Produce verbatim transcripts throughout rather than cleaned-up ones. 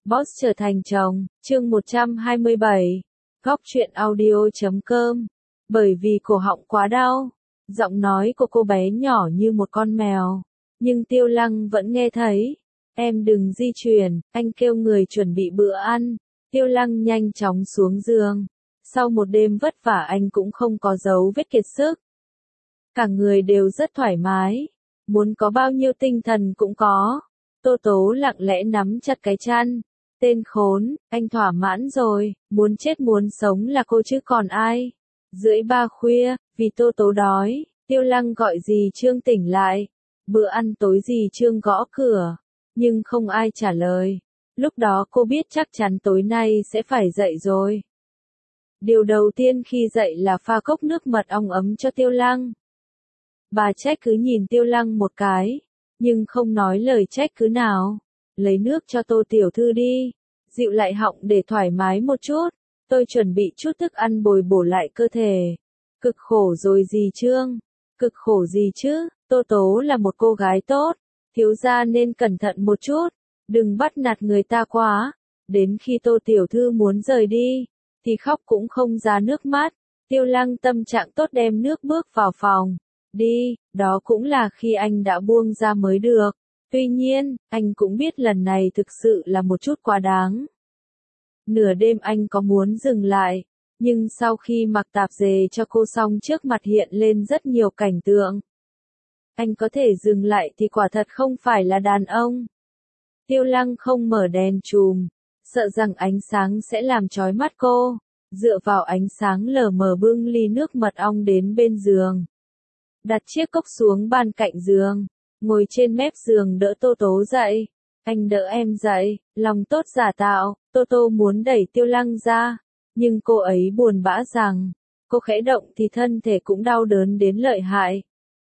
Boss trở thành chồng, chương một trăm hai mươi bảy, góc truyện audio chấm com. Bởi vì cổ họng quá đau, giọng nói của cô bé nhỏ như một con mèo, nhưng Tiêu Lăng vẫn nghe thấy. Em đừng di chuyển, anh kêu người chuẩn bị bữa ăn. Tiêu Lăng nhanh chóng xuống giường. Sau một đêm vất vả anh cũng không có dấu vết kiệt sức. Cả người đều rất thoải mái, muốn có bao nhiêu tinh thần cũng có. Tô Tố lặng lẽ nắm chặt cái chăn. Tên khốn, anh thỏa mãn rồi, muốn chết muốn sống là cô chứ còn ai. Rưỡi ba khuya, vì Tô Tố đói, Tiêu Lăng gọi dì Trương tỉnh lại. Bữa ăn tối dì Trương gõ cửa, nhưng không ai trả lời. Lúc đó cô biết chắc chắn tối nay sẽ phải dậy rồi. Điều đầu tiên khi dậy là pha cốc nước mật ong ấm cho Tiêu Lăng. Bà trách cứ nhìn Tiêu Lăng một cái, nhưng không nói lời trách cứ nào. Lấy nước cho Tô tiểu thư đi, dịu lại họng để thoải mái một chút. Tôi chuẩn bị chút thức ăn bồi bổ lại cơ thể. Cực khổ rồi dì Trương. Cực khổ gì chứ, Tô Tố là một cô gái tốt, thiếu gia nên cẩn thận một chút, đừng bắt nạt người ta quá. Đến khi Tô tiểu thư muốn rời đi, thì khóc cũng không ra nước mắt. Tiêu Lăng tâm trạng tốt đem nước bước vào phòng. Đi, đó cũng là khi anh đã buông ra mới được. Tuy nhiên, anh cũng biết lần này thực sự là một chút quá đáng. Nửa đêm anh có muốn dừng lại, nhưng sau khi mặc tạp dề cho cô xong trước mặt hiện lên rất nhiều cảnh tượng. Anh có thể dừng lại thì quả thật không phải là đàn ông. Tiêu Lăng không mở đèn chùm, sợ rằng ánh sáng sẽ làm chói mắt cô. Dựa vào ánh sáng lờ mờ bưng ly nước mật ong đến bên giường. Đặt chiếc cốc xuống bàn cạnh giường, ngồi trên mép giường đỡ Tô Tố dậy. Anh đỡ em dậy, lòng tốt giả tạo. Tô Tô muốn đẩy Tiêu Lăng ra, nhưng cô ấy buồn bã rằng, cô khẽ động thì thân thể cũng đau đớn đến lợi hại.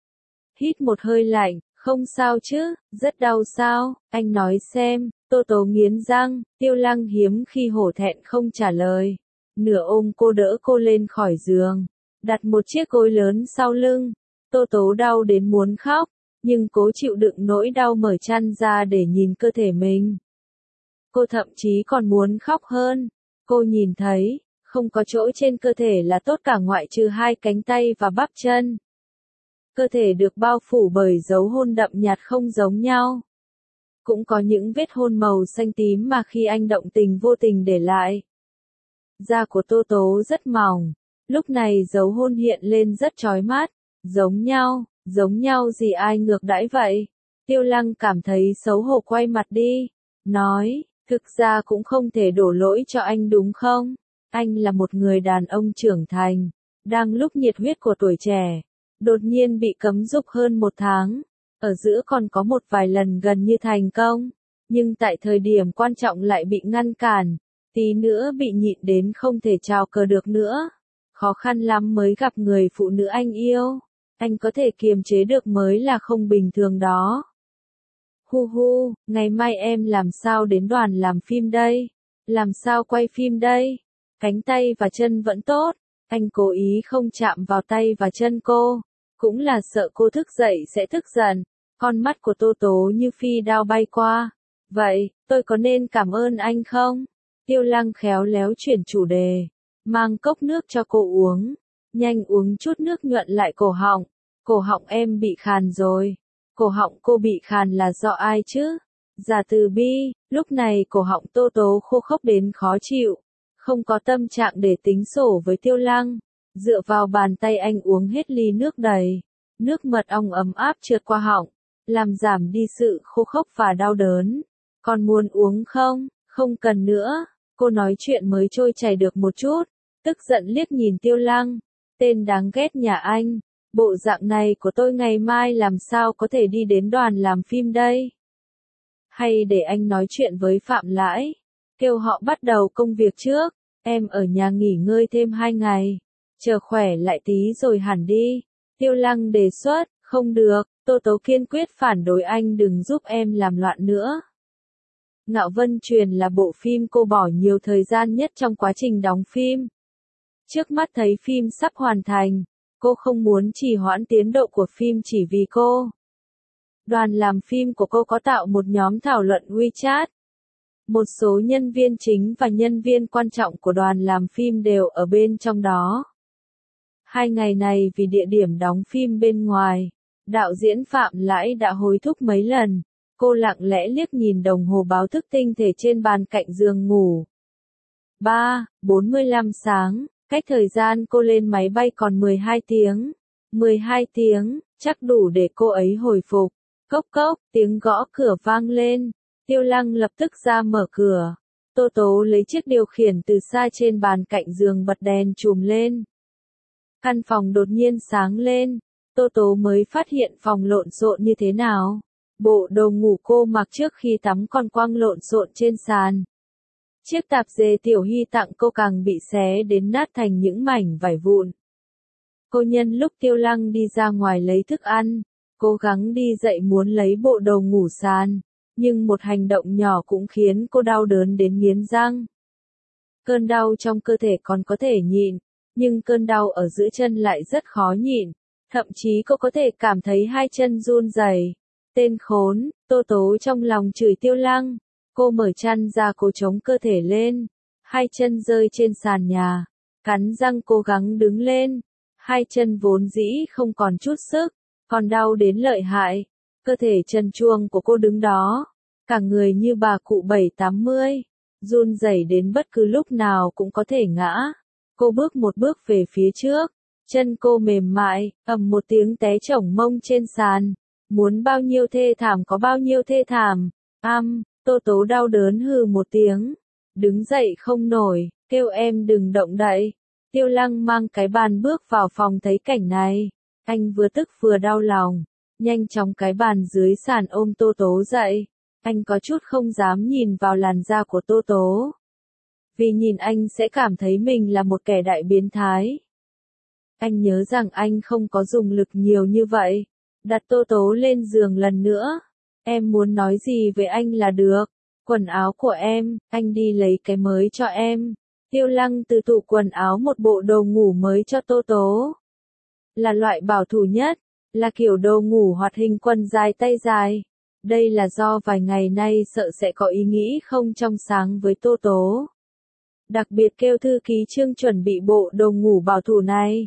Hít một hơi lạnh, không sao chứ, rất đau sao, anh nói xem. Tô Tố nghiến răng, Tiêu Lăng hiếm khi hổ thẹn không trả lời. Nửa ôm cô đỡ cô lên khỏi giường, đặt một chiếc gối lớn sau lưng. Tô Tố đau đến muốn khóc, nhưng cố chịu đựng nỗi đau mở chăn ra để nhìn cơ thể mình. Cô thậm chí còn muốn khóc hơn. Cô nhìn thấy, không có chỗ trên cơ thể là tốt cả ngoại trừ hai cánh tay và bắp chân. Cơ thể được bao phủ bởi dấu hôn đậm nhạt không giống nhau. Cũng có những vết hôn màu xanh tím mà khi anh động tình vô tình để lại. Da của Tô Tố rất mỏng, lúc này dấu hôn hiện lên rất chói mắt. Giống nhau, giống nhau gì ai ngược đãi vậy? Tiêu Lăng cảm thấy xấu hổ quay mặt đi, nói, thực ra cũng không thể đổ lỗi cho anh đúng không? Anh là một người đàn ông trưởng thành, đang lúc nhiệt huyết của tuổi trẻ, đột nhiên bị cấm dục hơn một tháng, ở giữa còn có một vài lần gần như thành công, nhưng tại thời điểm quan trọng lại bị ngăn cản, tí nữa bị nhịn đến không thể chào cờ được nữa. Khó khăn lắm mới gặp người phụ nữ anh yêu, anh có thể kiềm chế được mới là không bình thường đó. Hu hu, ngày mai em làm sao đến đoàn làm phim đây? Làm sao quay phim đây? Cánh tay và chân vẫn tốt, anh cố ý không chạm vào tay và chân cô, cũng là sợ cô thức dậy sẽ tức giận. Con mắt của Tô Tố như phi đao bay qua. Vậy, tôi có nên cảm ơn anh không? Tiêu Lăng khéo léo chuyển chủ đề, mang cốc nước cho cô uống. Nhanh uống chút nước nhuận lại cổ họng. Cổ họng em bị khàn rồi. Cổ họng cô bị khàn là do ai chứ? Giả Từ Bi. Lúc này cổ họng Tô Tố khô khốc đến khó chịu, không có tâm trạng để tính sổ với Tiêu Lăng. Dựa vào bàn tay anh uống hết ly nước đầy. Nước mật ong ấm áp trượt qua họng, làm giảm đi sự khô khốc và đau đớn. Còn muốn uống không? Không cần nữa. Cô nói chuyện mới trôi chảy được một chút, tức giận liếc nhìn Tiêu Lăng. Tên đáng ghét nhà anh, bộ dạng này của tôi ngày mai làm sao có thể đi đến đoàn làm phim đây? Hay để anh nói chuyện với Phạm Lãi, kêu họ bắt đầu công việc trước, em ở nhà nghỉ ngơi thêm hai ngày, chờ khỏe lại tí rồi hẳn đi. Tiêu Lăng đề xuất, không được, Tô Tố kiên quyết phản đối, anh đừng giúp em làm loạn nữa. Ngạo Vân Truyền là bộ phim cô bỏ nhiều thời gian nhất trong quá trình đóng phim. Trước mắt thấy phim sắp hoàn thành, cô không muốn trì hoãn tiến độ của phim chỉ vì cô. Đoàn làm phim của cô có tạo một nhóm thảo luận WeChat. Một số nhân viên chính và nhân viên quan trọng của đoàn làm phim đều ở bên trong đó. Hai ngày này vì địa điểm đóng phim bên ngoài, đạo diễn Phạm Lãi đã hối thúc mấy lần. Cô lặng lẽ liếc nhìn đồng hồ báo thức tinh thể trên bàn cạnh giường ngủ. ba, bốn mươi lăm sáng, cách thời gian cô lên máy bay còn mười hai tiếng. mười hai tiếng, chắc đủ để cô ấy hồi phục. Cốc cốc, tiếng gõ cửa vang lên. Tiêu Lăng lập tức ra mở cửa. Tô Tố lấy chiếc điều khiển từ xa trên bàn cạnh giường bật đèn chùm lên. Căn phòng đột nhiên sáng lên. Tô Tố mới phát hiện phòng lộn xộn như thế nào. Bộ đồ ngủ cô mặc trước khi tắm còn quăng lộn xộn trên sàn. Chiếc tạp dề Tiểu Hy tặng cô càng bị xé đến nát thành những mảnh vải vụn. Cô nhân lúc Tiêu Lăng đi ra ngoài lấy thức ăn, cố gắng đi dậy muốn lấy bộ đồ ngủ sàn, nhưng một hành động nhỏ cũng khiến cô đau đớn đến nghiến răng. Cơn đau trong cơ thể còn có thể nhịn, nhưng cơn đau ở giữa chân lại rất khó nhịn, thậm chí cô có thể cảm thấy hai chân run rẩy. Tên khốn, Tô Tố trong lòng chửi Tiêu Lăng. Cô mở chăn ra cố chống cơ thể lên, hai chân rơi trên sàn nhà, cắn răng cố gắng đứng lên, hai chân vốn dĩ không còn chút sức, còn đau đến lợi hại, cơ thể trần truồng của cô đứng đó, cả người như bà cụ bảy tám mươi, run rẩy đến bất cứ lúc nào cũng có thể ngã. Cô bước một bước về phía trước, chân cô mềm mại, ầm một tiếng té chổng mông trên sàn, muốn bao nhiêu thê thảm có bao nhiêu thê thảm, am. Tô Tố đau đớn hừ một tiếng, đứng dậy không nổi, kêu em đừng động đậy. Tiêu Lăng mang cái bàn bước vào phòng thấy cảnh này, anh vừa tức vừa đau lòng, nhanh chóng cái bàn dưới sàn ôm Tô Tố dậy, anh có chút không dám nhìn vào làn da của Tô Tố. Vì nhìn anh sẽ cảm thấy mình là một kẻ đại biến thái. Anh nhớ rằng anh không có dùng lực nhiều như vậy, đặt Tô Tố lên giường lần nữa. Em muốn nói gì với anh là được. Quần áo của em, anh đi lấy cái mới cho em. Tiêu Lăng từ tủ quần áo một bộ đồ ngủ mới cho Tô Tố. Là loại bảo thủ nhất, là kiểu đồ ngủ hoạt hình quần dài tay dài. Đây là do vài ngày nay sợ sẽ có ý nghĩ không trong sáng với Tô Tố. Đặc biệt kêu thư ký Trương chuẩn bị bộ đồ ngủ bảo thủ này.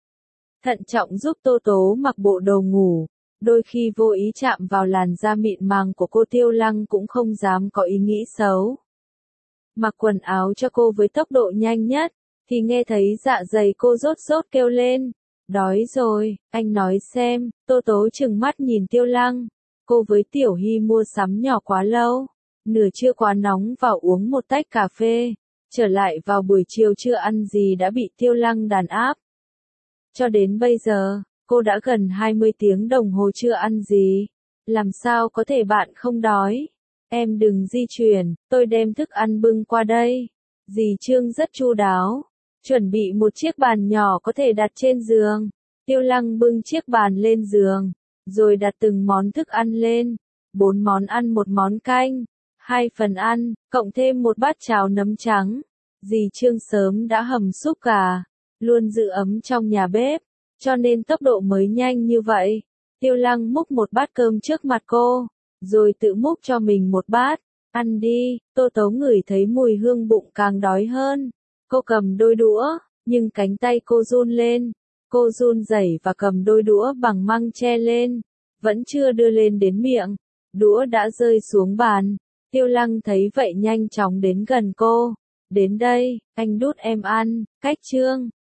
Thận trọng giúp Tô Tố mặc bộ đồ ngủ. Đôi khi vô ý chạm vào làn da mịn màng của cô, Tiêu Lăng cũng không dám có ý nghĩ xấu. Mặc quần áo cho cô với tốc độ nhanh nhất, thì nghe thấy dạ dày cô rốt rốt kêu lên. Đói rồi, anh nói xem. Tô Tố trừng mắt nhìn Tiêu Lăng. Cô với Tiểu Hy mua sắm nhỏ quá lâu. Nửa trưa quá nóng vào uống một tách cà phê. Trở lại vào buổi chiều chưa ăn gì đã bị Tiêu Lăng đàn áp. Cho đến bây giờ, cô đã gần hai mươi tiếng đồng hồ chưa ăn gì. Làm sao có thể bạn không đói? Em đừng di chuyển, tôi đem thức ăn bưng qua đây. Dì Trương rất chu đáo. Chuẩn bị một chiếc bàn nhỏ có thể đặt trên giường. Tiêu Lăng bưng chiếc bàn lên giường. Rồi đặt từng món thức ăn lên. Bốn món ăn một món canh. Hai phần ăn, cộng thêm một bát cháo nấm trắng. Dì Trương sớm đã hầm súp gà. Luôn giữ ấm trong nhà bếp. Cho nên tốc độ mới nhanh như vậy. Tiêu Lăng múc một bát cơm trước mặt cô, rồi tự múc cho mình một bát. Ăn đi. Tô Tố ngửi thấy mùi hương bụng càng đói hơn. Cô cầm đôi đũa, nhưng cánh tay cô run lên. Cô run rẩy và cầm đôi đũa bằng măng tre lên. Vẫn chưa đưa lên đến miệng. Đũa đã rơi xuống bàn. Tiêu Lăng thấy vậy nhanh chóng đến gần cô. Đến đây, anh đút em ăn. Cách Trương,